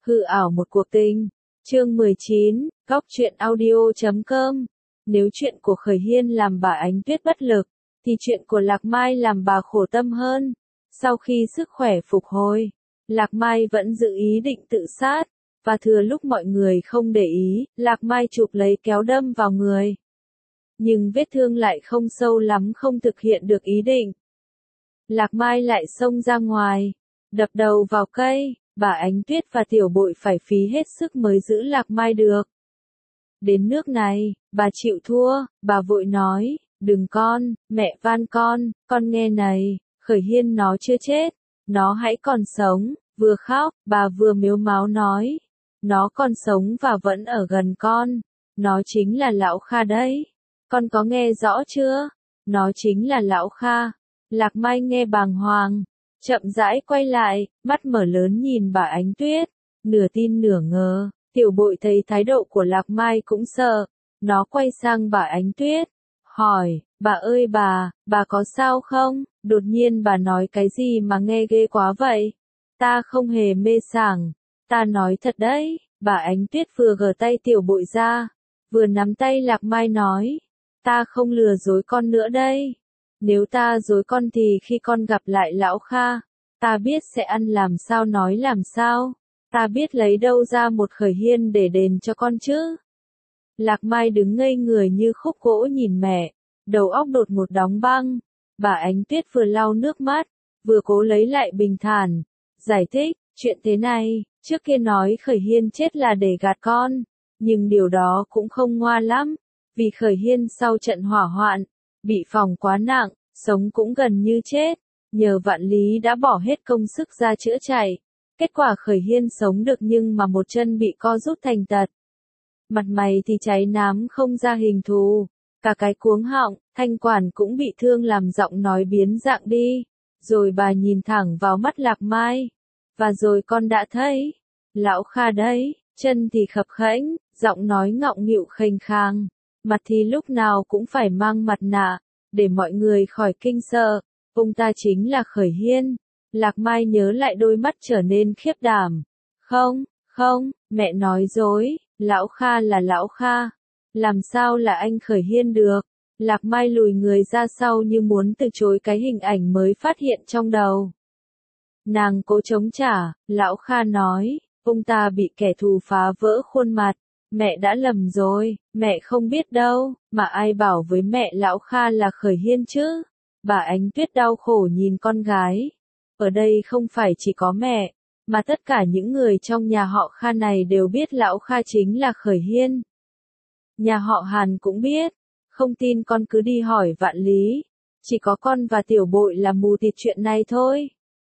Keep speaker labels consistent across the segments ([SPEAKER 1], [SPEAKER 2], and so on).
[SPEAKER 1] Hư ảo một cuộc tình. Chương 19, Góc truyện audio.com. Nếu chuyện của Khởi Hiên làm bà Ánh Tuyết bất lực, thì chuyện của Lạc Mai làm bà khổ tâm hơn. Sau khi sức khỏe phục hồi, Lạc Mai vẫn giữ ý định tự sát, và thừa lúc mọi người không để ý, Lạc Mai chụp lấy kéo đâm vào người. Nhưng vết thương lại không sâu lắm, không thực hiện được ý định. Lạc Mai lại xông ra ngoài, đập đầu vào cây. Bà Ánh Tuyết và Tiểu Bội phải phí hết sức mới giữ Lạc Mai được. Đến nước này, bà chịu thua, bà vội nói, đừng con, mẹ van con nghe này, Khởi Hiên nó chưa chết, nó hãy còn sống, vừa khóc, bà vừa mếu máo nói, nó còn sống và vẫn ở gần con, nó chính là Lão Kha đấy, con có nghe rõ chưa, nó chính là Lão Kha. Lạc Mai nghe bàng hoàng, chậm rãi quay lại, mắt mở lớn nhìn bà Ánh Tuyết, nửa tin nửa ngờ. Tiểu Bội thấy thái độ của Lạc Mai cũng sợ, nó quay sang bà Ánh Tuyết, hỏi, bà ơi bà có sao không? Đột nhiên bà nói cái gì mà nghe ghê quá vậy? Ta không hề mê sảng, ta nói thật đấy. Bà Ánh Tuyết vừa gỡ tay Tiểu Bội ra, vừa nắm tay Lạc Mai nói, ta không lừa dối con nữa đây. Nếu ta dối con thì khi con gặp lại Lão Kha, ta biết sẽ ăn làm sao nói làm sao. Ta biết lấy đâu ra một Khởi Hiên để đền cho con chứ. Lạc Mai đứng ngây người như khúc gỗ nhìn mẹ, đầu óc đột ngột đóng băng. Bà Ánh Tuyết vừa lau nước mắt, vừa cố lấy lại bình thản, giải thích, chuyện thế này, trước kia nói Khởi Hiên chết là để gạt con, nhưng điều đó cũng không ngoa lắm, vì Khởi Hiên sau trận hỏa hoạn, bị phỏng quá nặng, sống cũng gần như chết, nhờ Vạn Lý đã bỏ hết công sức ra chữa chạy. Kết quả Khởi Hiên sống được nhưng mà một chân bị co rút thành tật. Mặt mày thì cháy nám không ra hình thù, cả cái cuống họng, thanh quản cũng bị thương làm giọng nói biến dạng đi. Rồi bà nhìn thẳng vào mắt Lạc Mai. Và rồi con đã thấy, Lão Kha đấy, chân thì khập khẽnh, giọng nói ngọng nghịu khênh khang, mặt thì lúc nào cũng phải mang mặt nạ, để mọi người khỏi kinh sợ. Ông ta chính là Khởi Hiên. Lạc Mai nhớ lại đôi mắt trở nên khiếp đảm. Không, mẹ nói dối, Lão Kha là Lão Kha. Làm sao là anh Khởi Hiên được? Lạc Mai lùi người ra sau như muốn từ chối cái hình ảnh mới phát hiện trong đầu. Nàng cố chống trả, Lão Kha nói, ông ta bị kẻ thù phá vỡ khuôn mặt. Mẹ đã lầm rồi, mẹ không biết đâu, mà ai bảo với mẹ Lão Kha là Khởi Hiên chứ? Bà Ánh Tuyết đau khổ nhìn con gái. Ở đây không phải chỉ có mẹ, mà tất cả những người trong nhà họ Kha này đều biết Lão Kha chính là Khởi Hiên. Nhà họ Hàn cũng biết, không tin con cứ đi hỏi Vạn Lý, chỉ có con và Tiểu Bội là mù tịt chuyện này thôi.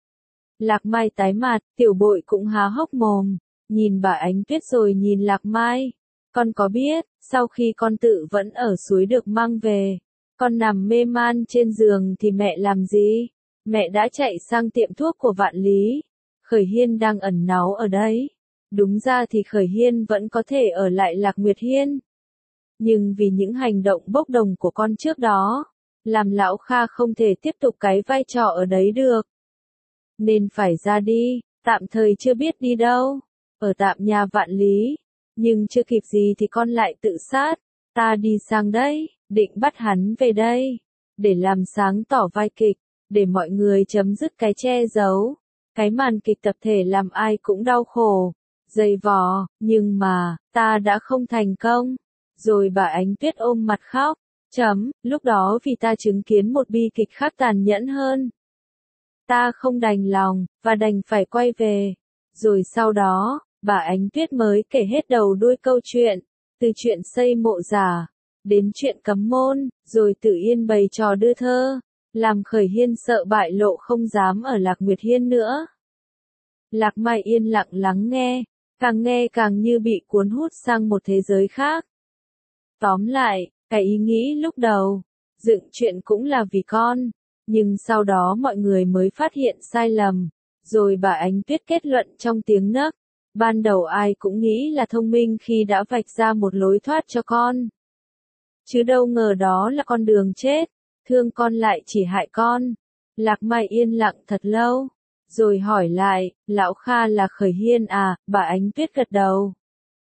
[SPEAKER 1] Lạc Mai tái mặt, Tiểu Bội cũng há hốc mồm, nhìn bà Ánh Tuyết rồi nhìn Lạc Mai. Con có biết, sau khi con tự vẫn ở suối được mang về, con nằm mê man trên giường thì mẹ làm gì? Mẹ đã chạy sang tiệm thuốc của Vạn Lý. Khởi Hiên đang ẩn náu ở đấy. Đúng ra thì Khởi Hiên vẫn có thể ở lại Lạc Nguyệt Hiên. Nhưng vì những hành động bốc đồng của con trước đó, làm Lão Kha không thể tiếp tục cái vai trò ở đấy được. Nên phải ra đi, tạm thời chưa biết đi đâu. Ở tạm nhà Vạn Lý. Nhưng chưa kịp gì thì con lại tự sát. Ta đi sang đây, định bắt hắn về đây. Để làm sáng tỏ vai kịch. Để mọi người chấm dứt cái che giấu, cái màn kịch tập thể làm ai cũng đau khổ, dày vò, nhưng mà, ta đã không thành công. Rồi bà Ánh Tuyết ôm mặt khóc, lúc đó vì ta chứng kiến một bi kịch khác tàn nhẫn hơn. Ta không đành lòng, và đành phải quay về. Rồi sau đó, bà Ánh Tuyết mới kể hết đầu đuôi câu chuyện, từ chuyện xây mộ giả, đến chuyện cấm môn, rồi tự yên bày trò đưa thơ. Làm Khởi Hiên sợ bại lộ không dám ở Lạc Nguyệt Hiên nữa. Lạc Mai yên lặng lắng nghe càng như bị cuốn hút sang một thế giới khác. Tóm lại, cái ý nghĩ lúc đầu, dựng chuyện cũng là vì con, nhưng sau đó mọi người mới phát hiện sai lầm, rồi bà Ánh Tuyết kết luận trong tiếng nấc. Ban đầu ai cũng nghĩ là thông minh khi đã vạch ra một lối thoát cho con. Chứ đâu ngờ đó là con đường chết. Thương con lại chỉ hại con. Lạc Mai yên lặng thật lâu, rồi hỏi lại, lão Kha là Khởi Hiên à, bà Ánh Tuyết gật đầu.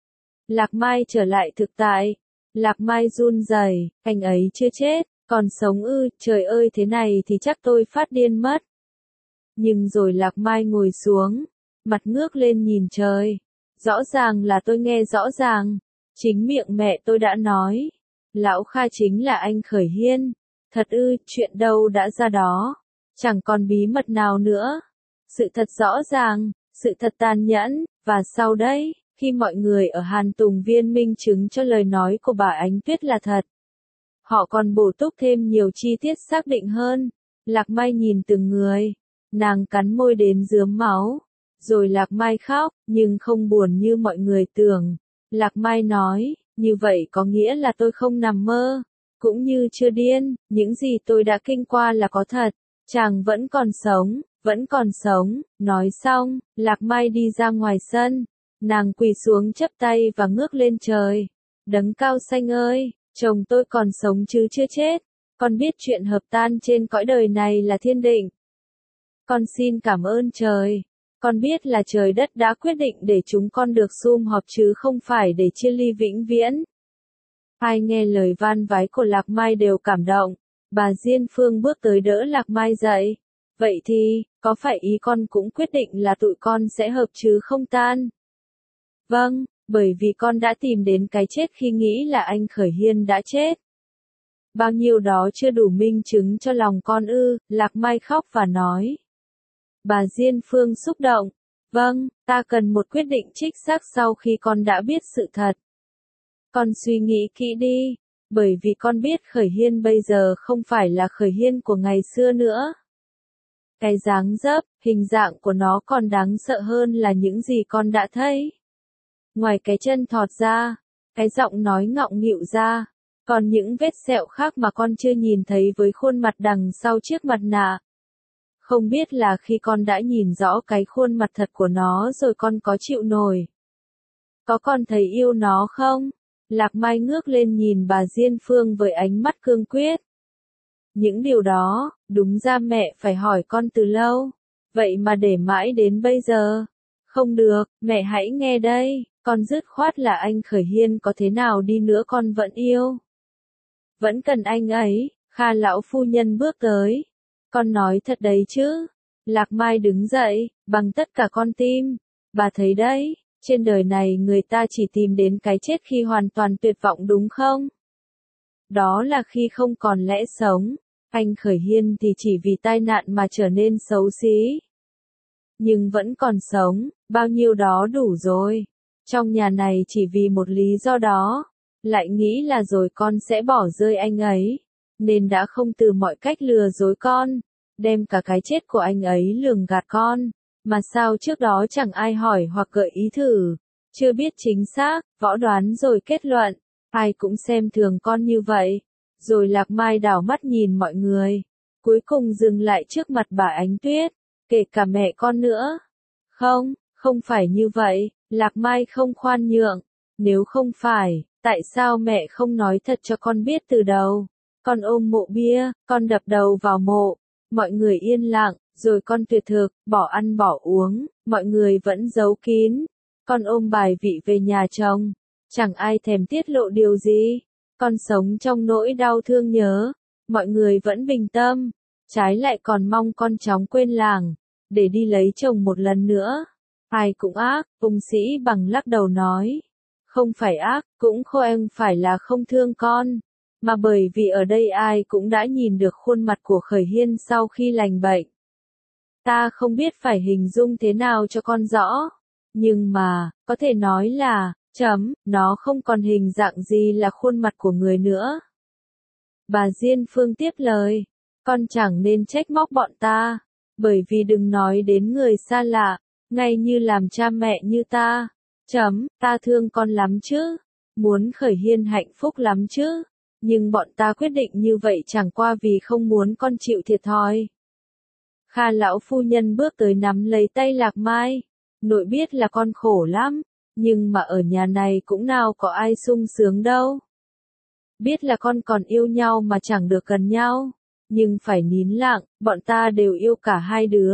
[SPEAKER 1] Lạc Mai trở lại thực tại. Lạc Mai run rẩy, anh ấy chưa chết, còn sống ư, trời ơi thế này thì chắc tôi phát điên mất. Nhưng rồi Lạc Mai ngồi xuống, mặt ngước lên nhìn trời. Rõ ràng là tôi nghe rõ ràng, chính miệng mẹ tôi đã nói. Lão Kha chính là anh Khởi Hiên. Thật ư, chuyện đâu đã ra đó. Chẳng còn bí mật nào nữa. Sự thật rõ ràng, sự thật tàn nhẫn, và sau đấy, khi mọi người ở Hàn Tùng Viên minh chứng cho lời nói của bà Ánh Tuyết là thật. Họ còn bổ túc thêm nhiều chi tiết xác định hơn. Lạc Mai nhìn từng người. Nàng cắn môi đến rướm máu. Rồi Lạc Mai khóc, nhưng không buồn như mọi người tưởng. Lạc Mai nói, như vậy có nghĩa là tôi không nằm mơ. Cũng như chưa điên, những gì tôi đã kinh qua là có thật. Chàng vẫn còn sống, vẫn còn sống. Nói xong, Lạc Mai đi ra ngoài sân. Nàng quỳ xuống chắp tay và ngước lên trời. Đấng cao xanh ơi, chồng tôi còn sống chứ chưa chết. Con biết chuyện hợp tan trên cõi đời này là thiên định. Con xin cảm ơn trời. Con biết là trời đất đã quyết định để chúng con được sum họp chứ không phải để chia ly vĩnh viễn. Ai nghe lời van vái của Lạc Mai đều cảm động. Bà Diên Phương bước tới đỡ Lạc Mai dậy. Vậy thì, có phải ý con cũng quyết định là tụi con sẽ hợp chứ không tan? Vâng, bởi vì con đã tìm đến cái chết khi nghĩ là anh Khởi Hiên đã chết. Bao nhiêu đó chưa đủ minh chứng cho lòng con ư, Lạc Mai khóc và nói. Bà Diên Phương xúc động. Vâng, ta cần một quyết định chính xác sau khi con đã biết sự thật. Con suy nghĩ kỹ đi, bởi vì con biết Khởi Hiên bây giờ không phải là Khởi Hiên của ngày xưa nữa. Cái dáng dấp, hình dạng của nó còn đáng sợ hơn là những gì con đã thấy. Ngoài cái chân thọt ra, cái giọng nói ngọng nghịu ra, còn những vết sẹo khác mà con chưa nhìn thấy với khuôn mặt đằng sau chiếc mặt nạ. Không biết là khi con đã nhìn rõ cái khuôn mặt thật của nó rồi con có chịu nổi. Có con thấy yêu nó không? Lạc Mai ngước lên nhìn bà Diên Phương với ánh mắt cương quyết. Những điều đó, đúng ra mẹ phải hỏi con từ lâu. Vậy mà để mãi đến bây giờ. Không được, mẹ hãy nghe đây, con dứt khoát là anh Khởi Hiên có thế nào đi nữa con vẫn yêu. Vẫn cần anh ấy, Kha lão phu nhân bước tới. Con nói thật đấy chứ. Lạc Mai đứng dậy, bằng tất cả con tim. Bà thấy đấy, trên đời này người ta chỉ tìm đến cái chết khi hoàn toàn tuyệt vọng đúng không? Đó là khi không còn lẽ sống. Anh Khởi Hiên thì chỉ vì tai nạn mà trở nên xấu xí. Nhưng vẫn còn sống, bao nhiêu đó đủ rồi. Trong nhà này chỉ vì một lý do đó. Lại nghĩ là rồi con sẽ bỏ rơi anh ấy. Nên đã không từ mọi cách lừa dối con. Đem cả cái chết của anh ấy lường gạt con. Mà sao trước đó chẳng ai hỏi hoặc gợi ý thử. Chưa biết chính xác, võ đoán rồi kết luận. Ai cũng xem thường con như vậy. Rồi Lạc Mai đảo mắt nhìn mọi người. Cuối cùng dừng lại trước mặt bà Ánh Tuyết. Kể cả mẹ con nữa. Không, không phải như vậy. Lạc Mai không khoan nhượng. Nếu không phải, tại sao mẹ không nói thật cho con biết từ đầu? Con ôm mộ bia, con đập đầu vào mộ. Mọi người yên lặng, rồi con tuyệt thực, bỏ ăn bỏ uống, mọi người vẫn giấu kín. Con ôm bài vị về nhà chồng. Chẳng ai thèm tiết lộ điều gì. Con sống trong nỗi đau thương nhớ. Mọi người vẫn bình tâm. Trái lại còn mong con chóng quên làng. Để đi lấy chồng một lần nữa. Ai cũng ác, Ung Sĩ Bằng lắc đầu nói. Không phải ác, cũng không phải là không thương con. Mà bởi vì ở đây ai cũng đã nhìn được khuôn mặt của Khởi Hiên sau khi lành bệnh. Ta không biết phải hình dung thế nào cho con rõ. Nhưng mà, có thể nói là, nó không còn hình dạng gì là khuôn mặt của người nữa. Bà Diên Phương tiếp lời. Con chẳng nên trách móc bọn ta. Bởi vì đừng nói đến người xa lạ. Ngay như làm cha mẹ như ta. Ta thương con lắm chứ. Muốn Khởi Hiên hạnh phúc lắm chứ. Nhưng bọn ta quyết định như vậy chẳng qua vì không muốn con chịu thiệt thòi. Kha lão phu nhân bước tới nắm lấy tay Lạc Mai. Nội biết là con khổ lắm. Nhưng mà ở nhà này cũng nào có ai sung sướng đâu. Biết là con còn yêu nhau mà chẳng được gần nhau. Nhưng phải nín lặng, bọn ta đều yêu cả hai đứa.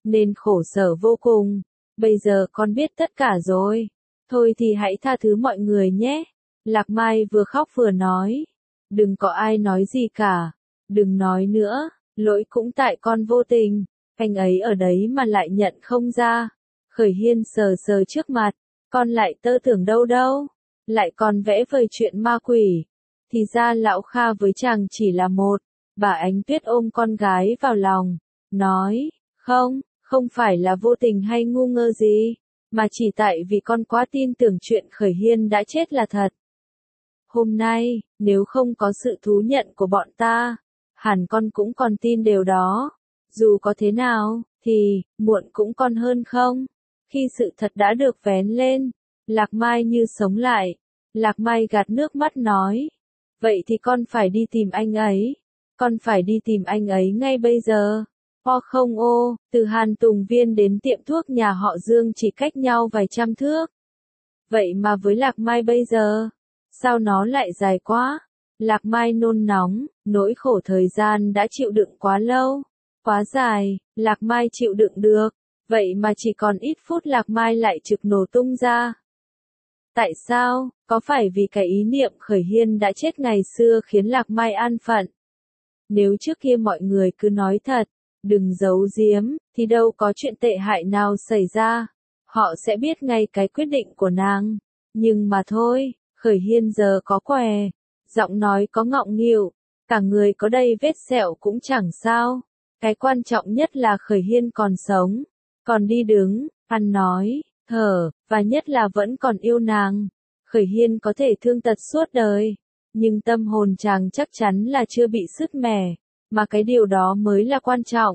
[SPEAKER 1] nên khổ sở vô cùng. Bây giờ con biết tất cả rồi. Thôi thì hãy tha thứ mọi người nhé. Lạc Mai vừa khóc vừa nói. Đừng có ai nói gì cả. Đừng nói nữa, lỗi cũng tại con vô tình. Anh ấy ở đấy mà lại nhận không ra. Khởi Hiên sờ sờ trước mặt. Con lại tơ tưởng đâu đâu. Lại còn vẽ vời chuyện ma quỷ. Thì ra lão Kha với chàng chỉ là một. Bà Ánh Tuyết ôm con gái vào lòng. Nói, không phải là vô tình hay ngu ngơ gì. Mà chỉ tại vì con quá tin tưởng chuyện Khởi Hiên đã chết là thật. Hôm nay, nếu không có sự thú nhận của bọn ta, hẳn con cũng còn tin điều đó. Dù có thế nào, thì, muộn cũng còn hơn không. Khi sự thật đã được vén lên, Lạc Mai như sống lại. Lạc Mai gạt nước mắt nói. Vậy thì con phải đi tìm anh ấy. Con phải đi tìm anh ấy ngay bây giờ. Không ô, từ Hàn Tùng Viên đến tiệm thuốc nhà họ Dương chỉ cách nhau vài trăm thước. Vậy mà với Lạc Mai bây giờ, sao nó lại dài quá? Lạc Mai nôn nóng, nỗi khổ thời gian đã chịu đựng quá lâu, quá dài, Lạc Mai chịu đựng được. Vậy mà chỉ còn ít phút Lạc Mai lại trực nổ tung ra. Tại sao? Có phải vì cái ý niệm Khởi Hiên đã chết ngày xưa khiến Lạc Mai an phận? Nếu trước kia mọi người cứ nói thật, đừng giấu giếm, thì đâu có chuyện tệ hại nào xảy ra. Họ sẽ biết ngay cái quyết định của nàng. Nhưng mà thôi, Khởi Hiên giờ có què, giọng nói có ngọng nghịu, cả người có đầy vết sẹo cũng chẳng sao. Cái quan trọng nhất là Khởi Hiên còn sống, còn đi đứng, ăn nói, thở, và nhất là vẫn còn yêu nàng. Khởi Hiên có thể thương tật suốt đời, nhưng tâm hồn chàng chắc chắn là chưa bị sứt mẻ, mà cái điều đó mới là quan trọng.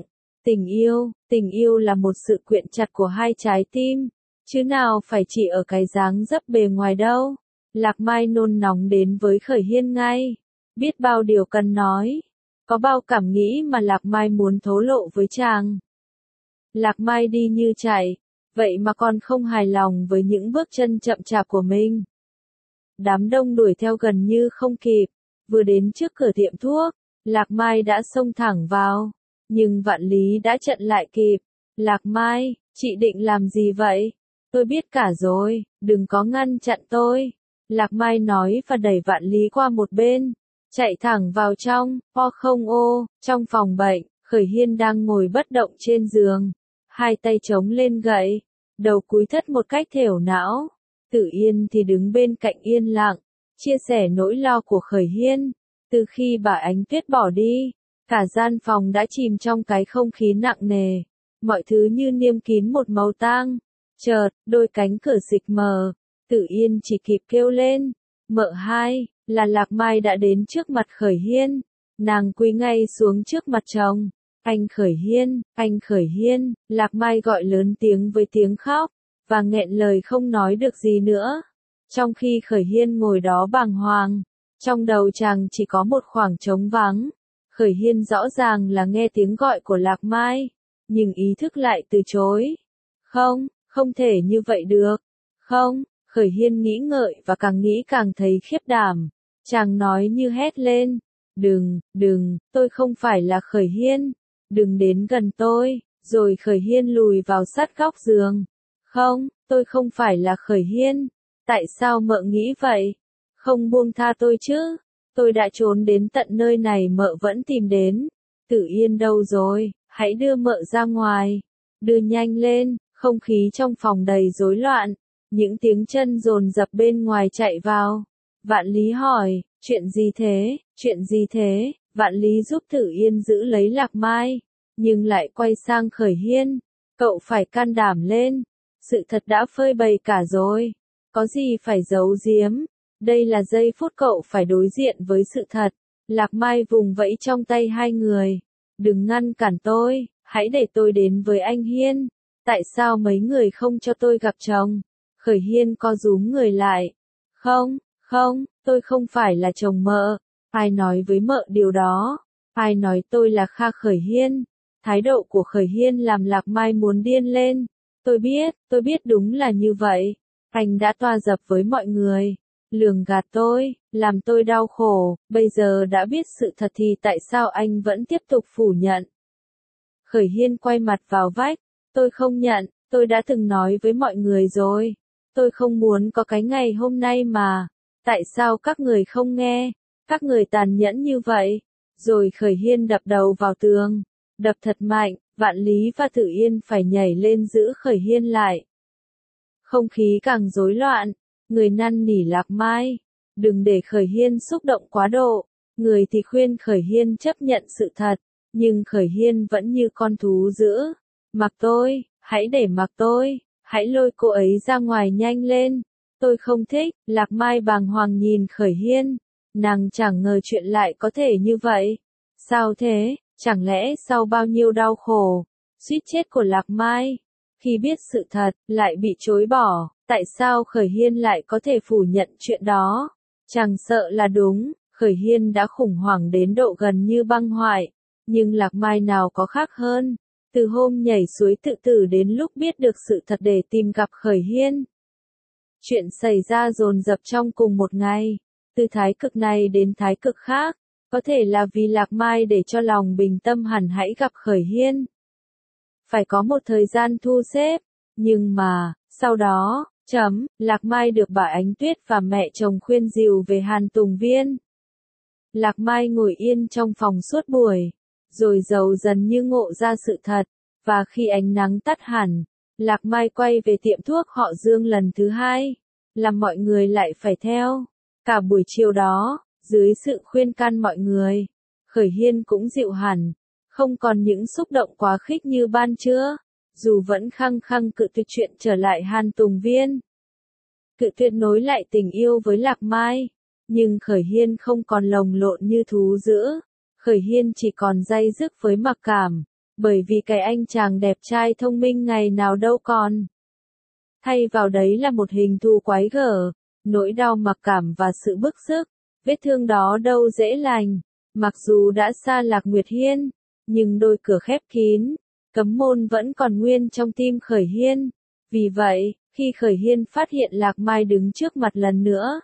[SPEAKER 1] Tình yêu là một sự quyện chặt của hai trái tim, chứ nào phải chỉ ở cái dáng dấp bề ngoài đâu. Lạc Mai nôn nóng đến với Khởi Hiên ngay, biết bao điều cần nói, có bao cảm nghĩ mà Lạc Mai muốn thổ lộ với chàng. Lạc Mai đi như chạy, vậy mà còn không hài lòng với những bước chân chậm chạp của mình. Đám đông đuổi theo gần như không kịp, vừa đến trước cửa tiệm thuốc, Lạc Mai đã xông thẳng vào, nhưng Vạn Lý đã chặn lại kịp. Lạc Mai, chị định làm gì vậy? Tôi biết cả rồi, đừng có ngăn chặn tôi. Lạc Mai nói và đẩy Vạn Lý qua một bên, chạy thẳng vào trong. Không ô, trong phòng bệnh, Khởi Hiên đang ngồi bất động trên giường, hai tay chống lên gậy, đầu cúi thấp một cách thều não. Tử Yên thì đứng bên cạnh yên lặng, chia sẻ nỗi lo của Khởi Hiên. Từ khi bà Ánh Tuyết bỏ đi, cả gian phòng đã chìm trong cái không khí nặng nề, mọi thứ như niêm kín một màu tang. Chợt, đôi cánh cửa xịch mờ, Tử Yên chỉ kịp kêu lên, mợ hai, là Lạc Mai đã đến trước mặt Khởi Hiên. Nàng quỳ ngay xuống trước mặt chồng. Anh Khởi Hiên, Lạc Mai gọi lớn tiếng với tiếng khóc, và nghẹn lời không nói được gì nữa. Trong khi Khởi Hiên ngồi đó bàng hoàng, trong đầu chàng chỉ có một khoảng trống vắng. Khởi Hiên rõ ràng là nghe tiếng gọi của Lạc Mai, nhưng ý thức lại từ chối. Không thể như vậy được. Không, Khởi Hiên nghĩ ngợi và càng nghĩ càng thấy khiếp đảm. Chàng nói như hét lên. Đừng, tôi không phải là Khởi Hiên. Đừng đến gần tôi. Rồi Khởi Hiên lùi vào sát góc giường. Không, tôi không phải là Khởi Hiên. Tại sao mợ nghĩ vậy? Không buông tha tôi chứ? Tôi đã trốn đến tận nơi này mợ vẫn tìm đến. Tử Yên đâu rồi? Hãy đưa mợ ra ngoài. Đưa nhanh lên. Không khí trong phòng đầy rối loạn. Những tiếng chân dồn dập bên ngoài chạy vào. Vạn Lý hỏi, chuyện gì thế? Vạn Lý giúp Tử Yên giữ lấy Lạc Mai, nhưng lại quay sang Khởi Hiên. Cậu phải can đảm lên. Sự thật đã phơi bày cả rồi. Có gì phải giấu giếm? Đây là giây phút cậu phải đối diện với sự thật. Lạc Mai vùng vẫy trong tay hai người. Đừng ngăn cản tôi, hãy để tôi đến với anh Hiên. Tại sao mấy người không cho tôi gặp chồng? Khởi Hiên co rúm người lại. Không, tôi không phải là chồng mợ. Ai nói với mợ điều đó? Ai nói tôi là Kha Khởi Hiên? Thái độ của Khởi Hiên làm Lạc Mai muốn điên lên. Tôi biết đúng là như vậy. Anh đã toa dập với mọi người, lường gạt tôi, làm tôi đau khổ, bây giờ đã biết sự thật thì tại sao anh vẫn tiếp tục phủ nhận? Khởi Hiên quay mặt vào vách, Tôi không nhận, tôi đã từng nói với mọi người rồi. Tôi không muốn có cái ngày hôm nay mà. Tại sao các người không nghe? Các người tàn nhẫn như vậy. Rồi Khởi Hiên đập đầu vào tường. Đập thật mạnh, Vạn Lý và Tử Yên phải nhảy lên giữ Khởi Hiên lại. Không khí càng rối loạn. Người năn nỉ Lạc Mai. Đừng để Khởi Hiên xúc động quá độ. Người thì khuyên Khởi Hiên chấp nhận sự thật. Nhưng Khởi Hiên vẫn như con thú dữ. Mặc tôi, hãy để mặc tôi. Hãy lôi cô ấy ra ngoài nhanh lên. Tôi không thích. Lạc Mai bàng hoàng nhìn Khởi Hiên. Nàng chẳng ngờ chuyện lại có thể như vậy. Sao thế? Chẳng lẽ sau bao nhiêu đau khổ, suýt chết của Lạc Mai, khi biết sự thật, lại bị chối bỏ, tại sao Khởi Hiên lại có thể phủ nhận chuyện đó? Chẳng sợ là đúng, Khởi Hiên đã khủng hoảng đến độ gần như băng hoại, nhưng Lạc Mai nào có khác hơn. Từ hôm nhảy suối tự tử đến lúc biết được sự thật để tìm gặp Khởi Hiên. Chuyện xảy ra dồn dập trong cùng một ngày, từ thái cực này đến thái cực khác. Có thể là vì Lạc Mai để cho lòng bình tâm hẳn hãy gặp Khởi Hiên. Phải có một thời gian thu xếp, nhưng mà, sau đó, Lạc Mai được bà Ánh Tuyết và mẹ chồng khuyên dìu về Hàn Tùng Viên. Lạc Mai ngồi yên trong phòng suốt buổi, rồi dần dần như ngộ ra sự thật, và khi ánh nắng tắt hẳn, Lạc Mai quay về tiệm thuốc họ Dương lần thứ hai, làm mọi người lại phải theo. Cả buổi chiều đó, dưới sự khuyên can mọi người, Khởi Hiên cũng dịu hẳn, không còn những xúc động quá khích như ban trưa, dù vẫn khăng khăng cự tuyệt chuyện trở lại Hàn Tùng Viên. Cự tuyệt nối lại tình yêu với Lạc Mai, nhưng Khởi Hiên không còn lồng lộn như thú dữ, Khởi Hiên chỉ còn day dứt với mặc cảm, bởi vì cái anh chàng đẹp trai thông minh ngày nào đâu còn. Thay vào đấy là một hình thù quái gở, nỗi đau mặc cảm và sự bức xúc. Vết thương đó đâu dễ lành, mặc dù đã xa Lạc Nguyệt Hiên, nhưng đôi cửa khép kín, cấm môn vẫn còn nguyên trong tim Khởi Hiên. Vì vậy, khi Khởi Hiên phát hiện Lạc Mai đứng trước mặt lần nữa,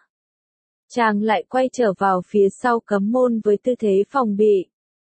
[SPEAKER 1] chàng lại quay trở vào phía sau cấm môn với tư thế phòng bị.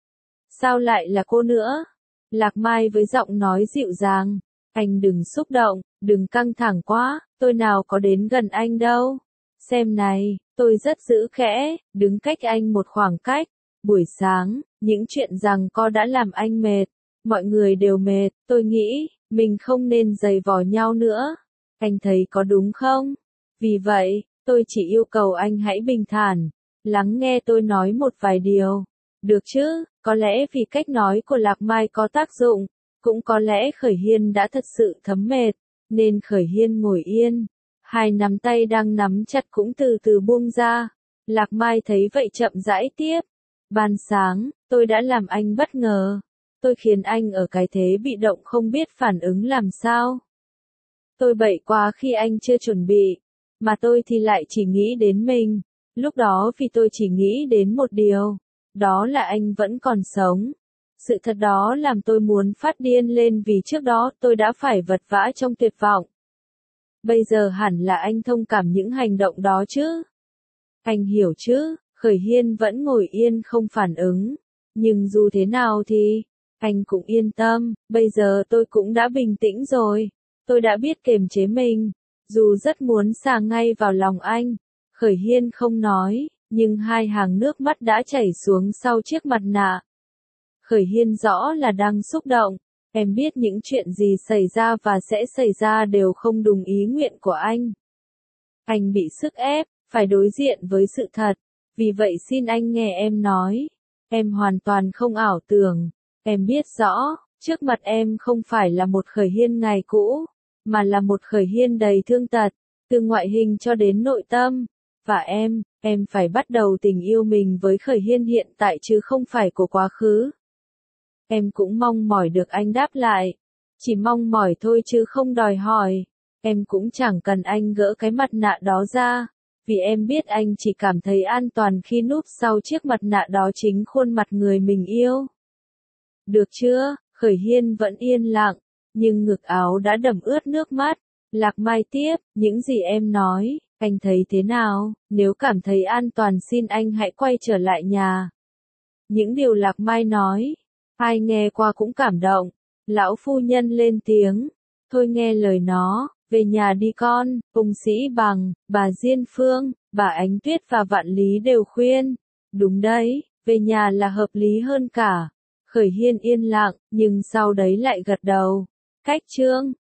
[SPEAKER 1] Sao lại là cô nữa? Lạc Mai với giọng nói dịu dàng, anh đừng xúc động, đừng căng thẳng quá, tôi nào có đến gần anh đâu. Xem này, tôi rất giữ khẽ, đứng cách anh một khoảng cách. Buổi sáng, những chuyện rằng co đã làm anh mệt. Mọi người đều mệt, tôi nghĩ, mình không nên giày vò nhau nữa. Anh thấy có đúng không? Vì vậy, tôi chỉ yêu cầu anh hãy bình thản, lắng nghe tôi nói một vài điều. Được chứ, có lẽ vì cách nói của Lạc Mai có tác dụng, cũng có lẽ Khởi Hiên đã thật sự thấm mệt, nên Khởi Hiên ngồi yên. Hai nắm tay đang nắm chặt cũng từ từ buông ra. Lạc Mai thấy vậy chậm rãi tiếp. Ban sáng, tôi đã làm anh bất ngờ. Tôi khiến anh ở cái thế bị động không biết phản ứng làm sao. Tôi bậy quá khi anh chưa chuẩn bị, mà tôi thì lại chỉ nghĩ đến mình. Lúc đó vì tôi chỉ nghĩ đến một điều, đó là anh vẫn còn sống. Sự thật đó làm tôi muốn phát điên lên vì trước đó tôi đã phải vật vã trong tuyệt vọng. Bây giờ hẳn là anh thông cảm những hành động đó chứ. Anh hiểu chứ, Khởi Hiên vẫn ngồi yên không phản ứng. Nhưng dù thế nào thì, anh cũng yên tâm, bây giờ tôi cũng đã bình tĩnh rồi. Tôi đã biết kiềm chế mình, dù rất muốn xà ngay vào lòng anh. Khởi Hiên không nói, nhưng hai hàng nước mắt đã chảy xuống sau chiếc mặt nạ. Khởi Hiên rõ là đang xúc động. Em biết những chuyện gì xảy ra và sẽ xảy ra đều không đúng ý nguyện của anh. Anh bị sức ép, phải đối diện với sự thật. Vì vậy xin anh nghe em nói. Em hoàn toàn không ảo tưởng. Em biết rõ, trước mặt em không phải là một Khởi Hiên ngày cũ, mà là một Khởi Hiên đầy thương tật, từ ngoại hình cho đến nội tâm. Và em phải bắt đầu tình yêu mình với Khởi Hiên hiện tại chứ không phải của quá khứ. Em cũng mong mỏi được anh đáp lại. Chỉ mong mỏi thôi chứ không đòi hỏi. Em cũng chẳng cần anh gỡ cái mặt nạ đó ra. Vì em biết anh chỉ cảm thấy an toàn khi núp sau chiếc mặt nạ đó chính khuôn mặt người mình yêu. Được chưa? Khởi Hiên vẫn yên lặng, nhưng ngực áo đã đẫm ướt nước mắt. Lạc Mai tiếp, những gì em nói, anh thấy thế nào? Nếu cảm thấy an toàn xin anh hãy quay trở lại nhà. Những điều Lạc Mai nói, ai nghe qua cũng cảm động. Lão phu nhân lên tiếng, thôi nghe lời nó, về nhà đi con, Ung Sĩ Bằng, bà Diên Phương, bà Ánh Tuyết và Vạn Lý đều khuyên. Đúng đấy, về nhà là hợp lý hơn cả. Khởi Hiên yên lặng, nhưng sau đấy lại gật đầu. Cách chương